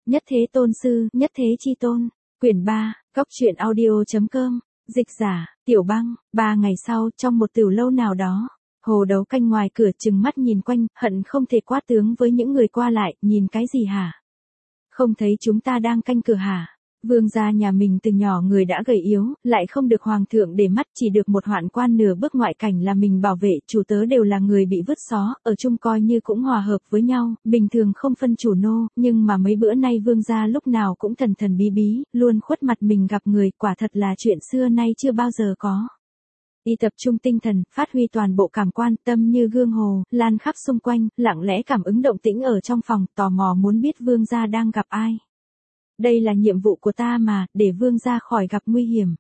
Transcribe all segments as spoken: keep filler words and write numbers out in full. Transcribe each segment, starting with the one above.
Nhất Thế Tôn Sư, Nhất Thế Chi Tôn. Quyển ba, Cốc truyện audio chấm com. Dịch giả, Tiểu Băng. Ba ngày sau, trong một tiểu lâu nào đó, Hồ Đấu Canh ngoài cửa trừng mắt nhìn quanh, hận không thể quát tướng với những người qua lại, nhìn cái gì hả? Không thấy chúng ta đang canh cửa hả? Vương gia nhà mình từ nhỏ người đã gầy yếu, lại không được hoàng thượng để mắt, chỉ được một hoạn quan nửa bước ngoại cảnh là mình bảo vệ, chủ tớ đều là người bị vứt xó, ở chung coi như cũng hòa hợp với nhau, bình thường không phân chủ nô, nhưng mà mấy bữa nay vương gia lúc nào cũng thần thần bí bí, luôn khuất mặt mình gặp người, quả thật là chuyện xưa nay chưa bao giờ có. Y tập trung tinh thần, phát huy toàn bộ cảm quan, tâm như gương hồ, lan khắp xung quanh, lặng lẽ cảm ứng động tĩnh ở trong phòng, tò mò muốn biết vương gia đang gặp ai. Đây là nhiệm vụ của ta mà, để vương gia khỏi gặp nguy hiểm.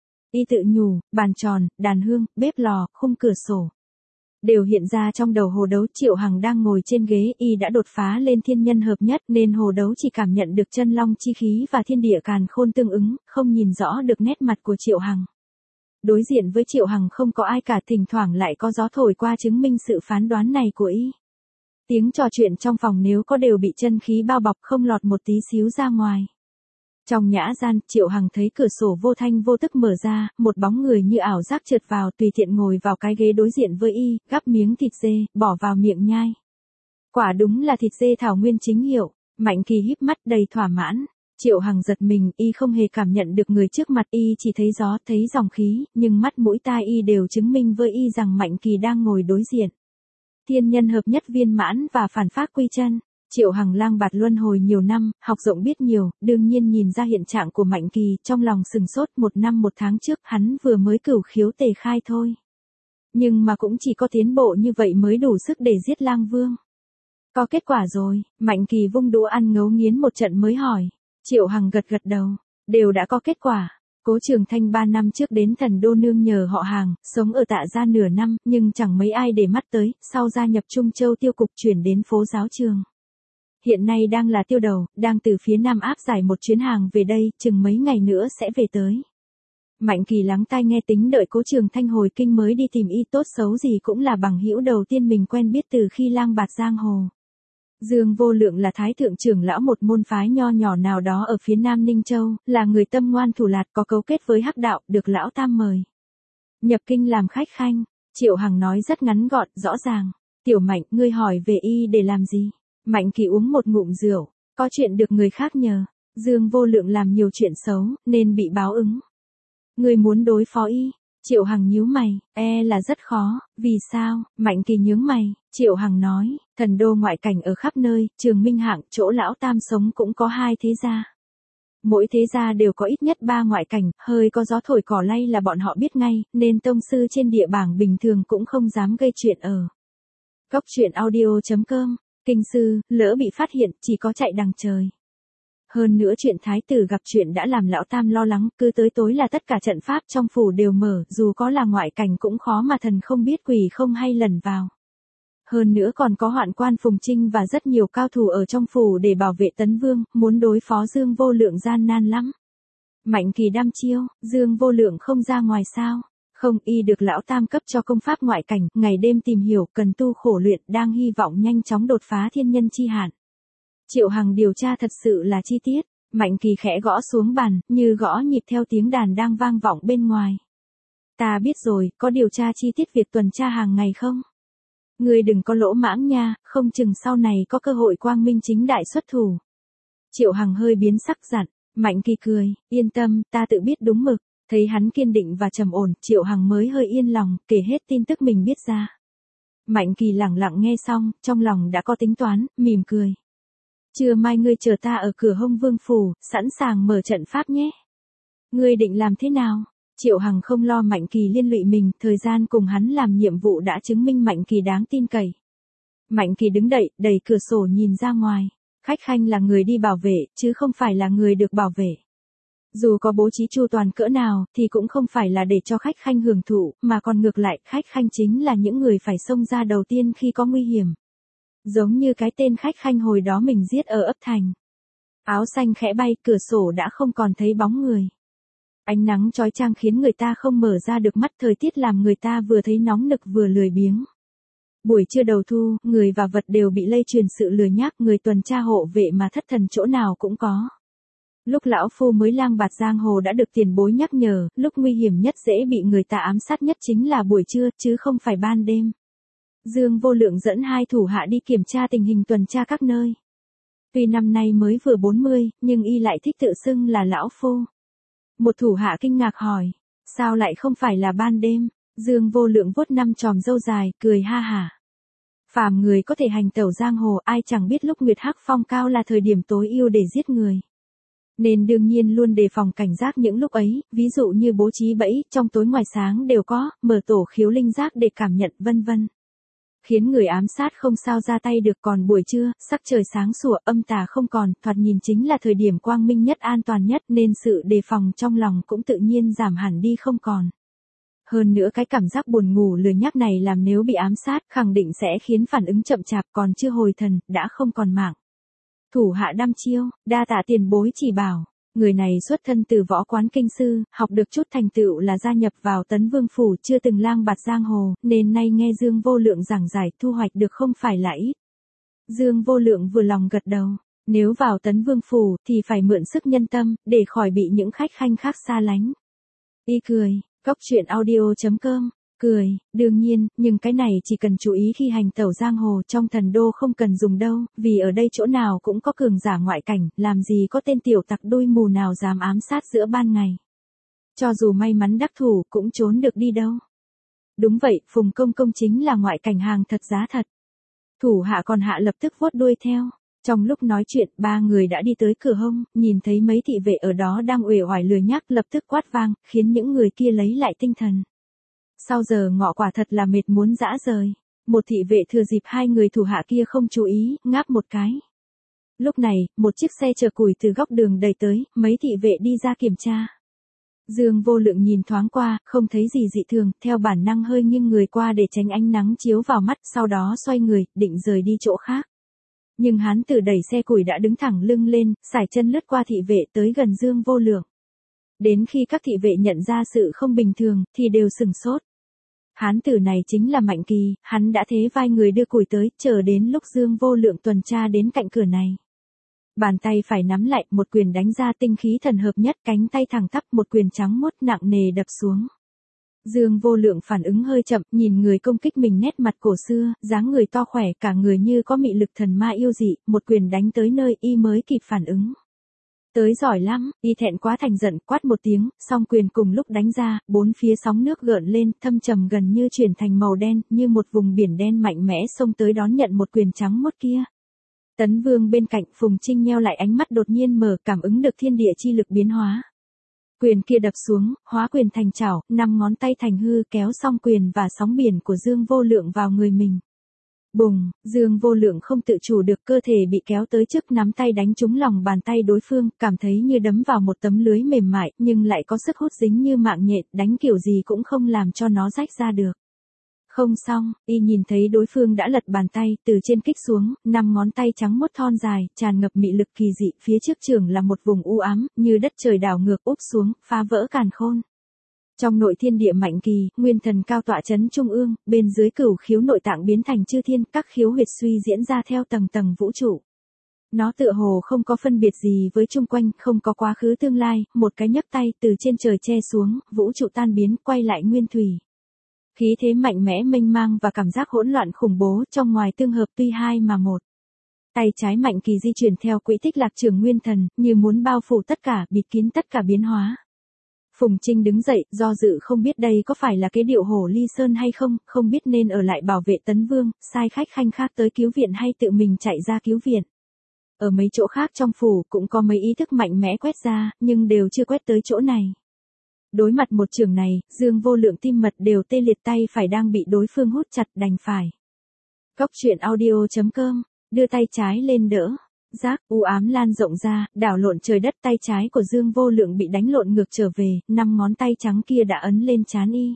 Y tự nhủ, bàn tròn, đàn hương, bếp lò, khung cửa sổ. Đều hiện ra trong đầu Hồ Đấu. Triệu Hằng đang ngồi trên ghế, y đã đột phá lên thiên nhân hợp nhất, nên Hồ Đấu chỉ cảm nhận được chân long chi khí và thiên địa càn khôn tương ứng, không nhìn rõ được nét mặt của Triệu Hằng. Đối diện với Triệu Hằng không có ai cả, thỉnh thoảng lại có gió thổi qua chứng minh sự phán đoán này của y. Tiếng trò chuyện trong phòng nếu có đều bị chân khí bao bọc, không lọt một tí xíu ra ngoài. Trong nhã gian, Triệu Hằng thấy cửa sổ vô thanh vô tức mở ra, một bóng người như ảo giác trượt vào, tùy tiện ngồi vào cái ghế đối diện với y, gắp miếng thịt dê, bỏ vào miệng nhai. Quả đúng là thịt dê thảo nguyên chính hiệu. Mạnh Kỳ híp mắt đầy thỏa mãn. Triệu Hằng giật mình, y không hề cảm nhận được người trước mặt, y chỉ thấy gió, thấy dòng khí, nhưng mắt mũi tai y đều chứng minh với y rằng Mạnh Kỳ đang ngồi đối diện. Thiên nhân hợp nhất viên mãn và phản pháp quy chân. Triệu Hằng lang bạt luân hồi nhiều năm, học rộng biết nhiều, đương nhiên nhìn ra hiện trạng của Mạnh Kỳ, trong lòng sừng sốt. Một năm một tháng trước hắn vừa mới cửu khiếu tề khai thôi. Nhưng mà cũng chỉ có tiến bộ như vậy mới đủ sức để giết Lang Vương. Có kết quả rồi. Mạnh Kỳ vung đũa ăn ngấu nghiến một trận mới hỏi. Triệu Hằng gật gật đầu. Đều đã có kết quả. Cố Trường Thanh ba năm trước đến Thần Đô nương nhờ họ Hàng, sống ở Tạ gia nửa năm, nhưng chẳng mấy ai để mắt tới, sau gia nhập Trung Châu tiêu cục chuyển đến phố Giáo Trường. Hiện nay đang là tiêu đầu, đang từ phía Nam áp giải một chuyến hàng về đây, chừng mấy ngày nữa sẽ về tới. Mạnh Kỳ lắng tai nghe, tính đợi Cố Trường Thanh hồi kinh mới đi tìm y, tốt xấu gì cũng là bằng hữu đầu tiên mình quen biết từ khi lang bạt giang hồ. Dương Vô Lượng là thái thượng trưởng lão một môn phái nho nhỏ nào đó ở phía Nam Ninh Châu, là người tâm ngoan thủ lạt, có cấu kết với hắc đạo, được lão tam mời nhập kinh làm khách khanh. Triệu Hằng nói rất ngắn gọn, rõ ràng. Tiểu Mạnh, ngươi hỏi về y để làm gì? Mạnh Kỳ uống một ngụm rượu, có chuyện được người khác nhờ. Dương Vô Lượng làm nhiều chuyện xấu, nên bị báo ứng. Ngươi muốn đối phó y? Triệu Hằng nhíu mày, e là rất khó. Vì sao? Mạnh Kỳ nhướng mày. Triệu Hằng nói, Thần Đô ngoại cảnh ở khắp nơi, Trường Minh Hạng, chỗ lão tam sống cũng có hai thế gia. Mỗi thế gia đều có ít nhất ba ngoại cảnh, hơi có gió thổi cỏ lay là bọn họ biết ngay, nên tông sư trên địa bảng bình thường cũng không dám gây chuyện ở. Cốc truyện audio chấm com. Kinh sư, lỡ bị phát hiện, chỉ có chạy đằng trời. Hơn nữa chuyện thái tử gặp chuyện đã làm lão tam lo lắng, cứ tới tối là tất cả trận pháp trong phủ đều mở, dù có là ngoại cảnh cũng khó mà thần không biết quỷ không hay lẩn vào. Hơn nữa còn có hoạn quan Phùng Trinh và rất nhiều cao thủ ở trong phủ để bảo vệ Tấn Vương, muốn đối phó Dương Vô Lượng gian nan lắm. Mạnh Kỳ đăm chiêu, Dương Vô Lượng không ra ngoài sao? Không, y được lão tam cấp cho công pháp ngoại cảnh, ngày đêm tìm hiểu, cần tu khổ luyện, đang hy vọng nhanh chóng đột phá thiên nhân chi hạn. Triệu Hằng điều tra thật sự là chi tiết. Mạnh Kỳ khẽ gõ xuống bàn, như gõ nhịp theo tiếng đàn đang vang vọng bên ngoài. Ta biết rồi, có điều tra chi tiết việc tuần tra hàng ngày không? Ngươi đừng có lỗ mãng nha, không chừng sau này có cơ hội quang minh chính đại xuất thủ. Triệu Hằng hơi biến sắc dặn. Mạnh Kỳ cười, yên tâm, ta tự biết đúng mực. Thấy hắn kiên định và trầm ổn, Triệu Hằng mới hơi yên lòng, kể hết tin tức mình biết ra. Mạnh Kỳ lặng lặng nghe xong, trong lòng đã có tính toán, mỉm cười. Trưa mai ngươi chờ ta ở cửa Hông Vương phủ, sẵn sàng mở trận pháp nhé. Ngươi định làm thế nào? Triệu Hằng không lo Mạnh Kỳ liên lụy mình, thời gian cùng hắn làm nhiệm vụ đã chứng minh Mạnh Kỳ đáng tin cậy. Mạnh Kỳ đứng đậy, đẩy cửa sổ nhìn ra ngoài. Khách khanh là người đi bảo vệ, chứ không phải là người được bảo vệ. Dù có bố trí chu toàn cỡ nào, thì cũng không phải là để cho khách khanh hưởng thụ, mà còn ngược lại, khách khanh chính là những người phải xông ra đầu tiên khi có nguy hiểm. Giống như cái tên khách khanh hồi đó mình giết ở ấp Thành. Áo xanh khẽ bay, cửa sổ đã không còn thấy bóng người. Ánh nắng chói chang khiến người ta không mở ra được mắt, thời tiết làm người ta vừa thấy nóng nực vừa lười biếng. Buổi trưa đầu thu, người và vật đều bị lây truyền sự lười nhác, người tuần tra hộ vệ mà thất thần chỗ nào cũng có. Lúc lão phu mới lang bạt giang hồ đã được tiền bối nhắc nhở, lúc nguy hiểm nhất dễ bị người ta ám sát nhất chính là buổi trưa, chứ không phải ban đêm. Dương Vô Lượng dẫn hai thủ hạ đi kiểm tra tình hình tuần tra các nơi. Tuy năm nay mới vừa bốn mươi, nhưng y lại thích tự xưng là lão phu. Một thủ hạ kinh ngạc hỏi, sao lại không phải là ban đêm? Dương Vô Lượng vuốt năm chòm râu dài, cười ha hả. Phàm người có thể hành tẩu giang hồ, ai chẳng biết lúc nguyệt hắc phong cao là thời điểm tối ưu để giết người. Nên đương nhiên luôn đề phòng cảnh giác những lúc ấy, ví dụ như bố trí bẫy, trong tối ngoài sáng đều có, mở tổ khiếu linh giác để cảm nhận vân vân. Khiến người ám sát không sao ra tay được, còn buổi trưa, sắc trời sáng sủa, âm tà không còn, thoạt nhìn chính là thời điểm quang minh nhất, an toàn nhất, nên sự đề phòng trong lòng cũng tự nhiên giảm hẳn đi không còn. Hơn nữa cái cảm giác buồn ngủ lười nhác này làm nếu bị ám sát khẳng định sẽ khiến phản ứng chậm chạp, còn chưa hồi thần, đã không còn mạng. Thủ hạ đăm chiêu, đa tạ tiền bối chỉ bảo. Người này xuất thân từ võ quán kinh sư, học được chút thành tựu là gia nhập vào Tấn Vương Phủ, chưa từng lang bạt giang hồ, nên nay nghe Dương Vô Lượng giảng giải thu hoạch được không phải là ít. Dương Vô Lượng vừa lòng gật đầu, nếu vào Tấn Vương Phủ thì phải mượn sức nhân tâm, để khỏi bị những khách khanh khác xa lánh. Y cười, Cóc truyện audio chấm com, cười, đương nhiên, nhưng cái này chỉ cần chú ý khi hành tẩu giang hồ, trong thần đô không cần dùng đâu, vì ở đây chỗ nào cũng có cường giả ngoại cảnh, làm gì có tên tiểu tặc đuôi mù nào dám ám sát giữa ban ngày. Cho dù may mắn đắc thủ cũng trốn được đi đâu. Đúng vậy, Phùng Công Công chính là ngoại cảnh hàng thật giá thật. Thủ hạ còn hạ lập tức vuốt đuôi theo. Trong lúc nói chuyện, ba người đã đi tới cửa hông, nhìn thấy mấy thị vệ ở đó đang uể oải lười nhác, lập tức quát vang, khiến những người kia lấy lại tinh thần. Sau giờ ngọ quả thật là mệt muốn dã rời. Một thị vệ thừa dịp hai người thủ hạ kia không chú ý, ngáp một cái. Lúc này, một chiếc xe chở củi từ góc đường đẩy tới, mấy thị vệ đi ra kiểm tra. Dương Vô Lượng nhìn thoáng qua, không thấy gì dị thường, theo bản năng hơi nghiêng người qua để tránh ánh nắng chiếu vào mắt, sau đó xoay người, định rời đi chỗ khác. Nhưng hán tử đẩy xe củi đã đứng thẳng lưng lên, sải chân lướt qua thị vệ tới gần Dương Vô Lượng. Đến khi các thị vệ nhận ra sự không bình thường, thì đều sửng sốt. Hán tử này chính là Mạnh Kỳ, hắn đã thế vai người đưa củi tới, chờ đến lúc Dương Vô Lượng tuần tra đến cạnh cửa này. Bàn tay phải nắm lại, một quyền đánh ra tinh khí thần hợp nhất, cánh tay thẳng tắp, một quyền trắng muốt nặng nề đập xuống. Dương Vô Lượng phản ứng hơi chậm, nhìn người công kích mình nét mặt cổ xưa, dáng người to khỏe, cả người như có mị lực thần ma yêu dị, một quyền đánh tới nơi y mới kịp phản ứng. Tới giỏi lắm, y thẹn quá thành giận, quát một tiếng, song quyền cùng lúc đánh ra, bốn phía sóng nước gợn lên, thâm trầm gần như chuyển thành màu đen, như một vùng biển đen mạnh mẽ xông tới đón nhận một quyền trắng muốt kia. Tấn Vương bên cạnh, Phùng Trinh nheo lại ánh mắt đột nhiên mở, cảm ứng được thiên địa chi lực biến hóa. Quyền kia đập xuống, hóa quyền thành chảo, năm ngón tay thành hư, kéo song quyền và sóng biển của Dương Vô Lượng vào người mình. Bùng, Dương Vô Lượng không tự chủ được, cơ thể bị kéo tới trước, nắm tay đánh trúng lòng bàn tay đối phương, cảm thấy như đấm vào một tấm lưới mềm mại, nhưng lại có sức hút dính như mạng nhện, đánh kiểu gì cũng không làm cho nó rách ra được. Không xong, y nhìn thấy đối phương đã lật bàn tay, từ trên kích xuống, năm ngón tay trắng muốt thon dài, tràn ngập mị lực kỳ dị, phía trước trường là một vùng u ám, như đất trời đảo ngược úp xuống, phá vỡ càn khôn. Trong nội thiên địa Mạnh Kỳ, nguyên thần cao tọa chấn trung ương, bên dưới cửu khiếu nội tạng biến thành chư thiên, các khiếu huyệt suy diễn ra theo tầng tầng vũ trụ. Nó tựa hồ không có phân biệt gì với chung quanh, không có quá khứ tương lai, một cái nhấc tay từ trên trời che xuống, vũ trụ tan biến, quay lại nguyên thủy. Khí thế mạnh mẽ mênh mang và cảm giác hỗn loạn khủng bố, trong ngoài tương hợp tuy hai mà một. Tay trái Mạnh Kỳ di chuyển theo quỹ tích lạc trường nguyên thần, như muốn bao phủ tất cả, bịt kín tất cả biến hóa. Phùng Trinh đứng dậy, do dự không biết đây có phải là cái điệu hổ ly sơn hay không, không biết nên ở lại bảo vệ Tấn Vương, sai khách khanh khác tới cứu viện hay tự mình chạy ra cứu viện. Ở mấy chỗ khác trong phủ cũng có mấy ý thức mạnh mẽ quét ra, nhưng đều chưa quét tới chỗ này. Đối mặt một trường này, Dương Vô Lượng tim mật đều tê liệt, tay phải đang bị đối phương hút chặt, đành phải. Cóc truyện audio chấm com, đưa tay trái lên đỡ. Giác, u ám lan rộng ra, đảo lộn trời đất, tay trái của Dương Vô Lượng bị đánh lộn ngược trở về, năm ngón tay trắng kia đã ấn lên trán y.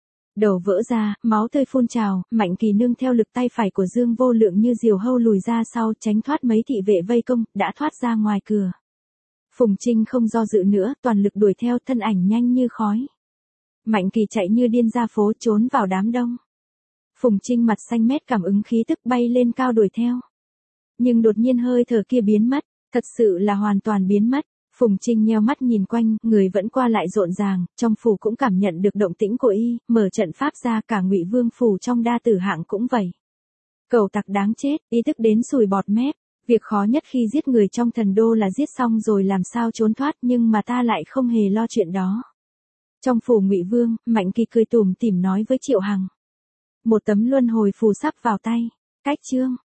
Đầu vỡ ra, máu tươi phun trào, Mạnh Kỳ nương theo lực tay phải của Dương Vô Lượng như diều hâu lùi ra sau, tránh thoát mấy thị vệ vây công, đã thoát ra ngoài cửa. Phùng Trinh không do dự nữa, toàn lực đuổi theo, thân ảnh nhanh như khói. Mạnh Kỳ chạy như điên ra phố, trốn vào đám đông. Phùng Trinh mặt xanh mét cảm ứng khí tức bay lên cao đuổi theo. Nhưng đột nhiên hơi thở kia biến mất, thật sự là hoàn toàn biến mất. Phùng Trinh nheo mắt nhìn quanh, người vẫn qua lại rộn ràng, trong phủ cũng cảm nhận được động tĩnh của y, mở trận pháp ra, cả Ngụy Vương phủ trong đa tử hạng cũng vậy. Cẩu tặc đáng chết, ý thức đến sùi bọt mép, việc khó nhất khi giết người trong thần đô là giết xong rồi làm sao trốn thoát, nhưng mà ta lại không hề lo chuyện đó. Trong phủ Ngụy Vương, Mạnh Kỳ cười tủm tỉm nói với Triệu Hằng. Một tấm luân hồi phù sắp vào tay. Cách chương